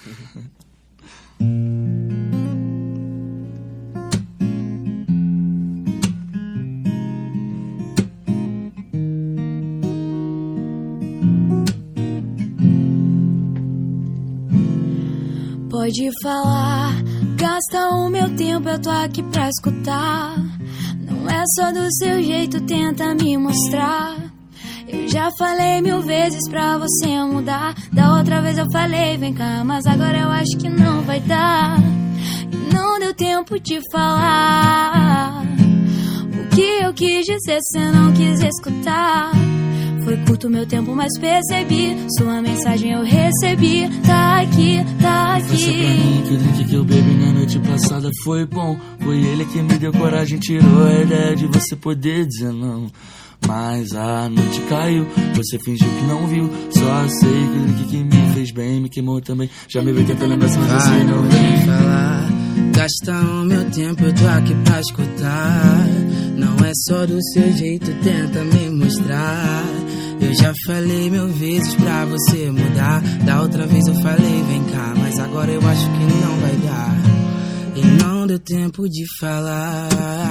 Pode falar, gasta o meu tempo, eu tô aqui pra escutar. Não é só do seu jeito, tenta me mostrar. Eu já falei 1000 vezes pra você mudar. Da outra vez eu falei, vem cá, mas agora eu acho que não vai dar. E não deu tempo de falar o que eu quis dizer, cê não quis escutar. Foi curto meu tempo, mas percebi, sua mensagem eu recebi. Tá aqui, tá aqui. Faça pra mim que o drink que eu bebi na noite passada foi bom. Foi ele que me deu coragem, tirou a ideia de você poder dizer não. Mas a noite caiu, você fingiu que não viu. Só sei que o drink que me fez bem me queimou também. Já me veio tentando lembrar, mas você não vem falar. Gasta o meu tempo, eu tô aqui pra escutar. Não é só do seu jeito, tenta me mostrar. Eu já falei 1000 vezes pra você mudar. Da outra vez eu falei, vem cá, mas agora eu acho que não vai dar. E não deu tempo de falar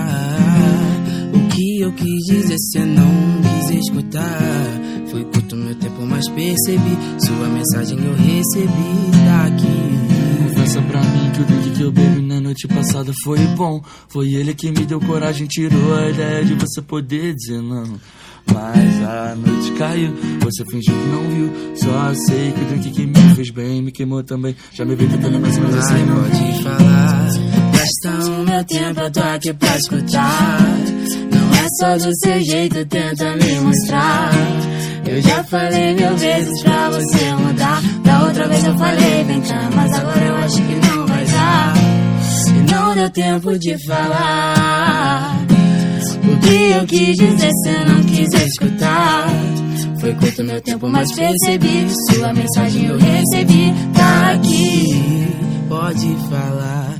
o que eu quis dizer, cê não quis escutar. Foi curto meu tempo, mas percebi, sua mensagem eu recebi. Tá aqui. Confessa pra mim que o drink que eu bebi na noite passada foi bom. Foi ele que me deu coragem, tirou a ideia de você poder dizer não. Mas a noite caiu, você fingiu que não viu. Só sei que o drink que me fez bem me queimou também. Já me veio tentando mais uma vez, você não pode falar. Gasta o meu tempo, eu tô aqui pra escutar. Não é só do seu jeito, tenta me mostrar. Eu já falei 1000 vezes pra você mudar. Da outra vez eu falei, vem cá, mas agora eu acho que não vai dar. E não deu tempo de falar o que eu quis dizer, cê não quis escutar. Foi curto meu tempo, mas percebi, sua mensagem eu recebi. Tá aqui, pode falar.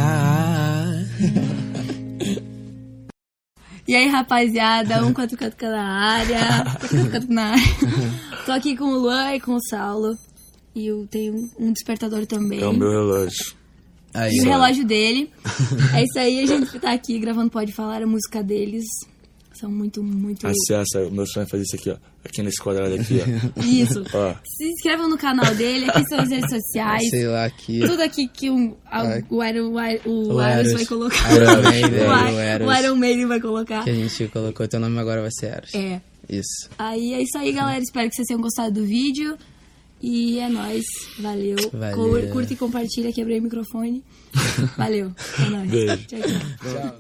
E aí, rapaziada, 144 na área. 144 na área. Tô aqui com o Luan e com o Saulo. E eu tenho um despertador também. É o meu relógio. Aí, e o relógio dele. É isso aí, a gente tá aqui gravando Pode Falar, a música deles. São muito... Acessa, o meu sonho é fazer isso aqui, ó. Aqui nesse quadrado aqui, ó. Isso. Ó. Se inscrevam no canal dele, aqui são as redes sociais. Sei lá, aqui. Tudo aqui que o Eros vai colocar. O Iron Maiden vai colocar. Que a gente colocou, teu nome agora vai ser Eros. É. Isso. Aí é isso aí, galera. Espero que vocês tenham gostado do vídeo. E é nóis. Valeu. Curta e compartilha. Quebrei o microfone. Valeu. É nóis. Beijo. Tchau, tchau. Tchau.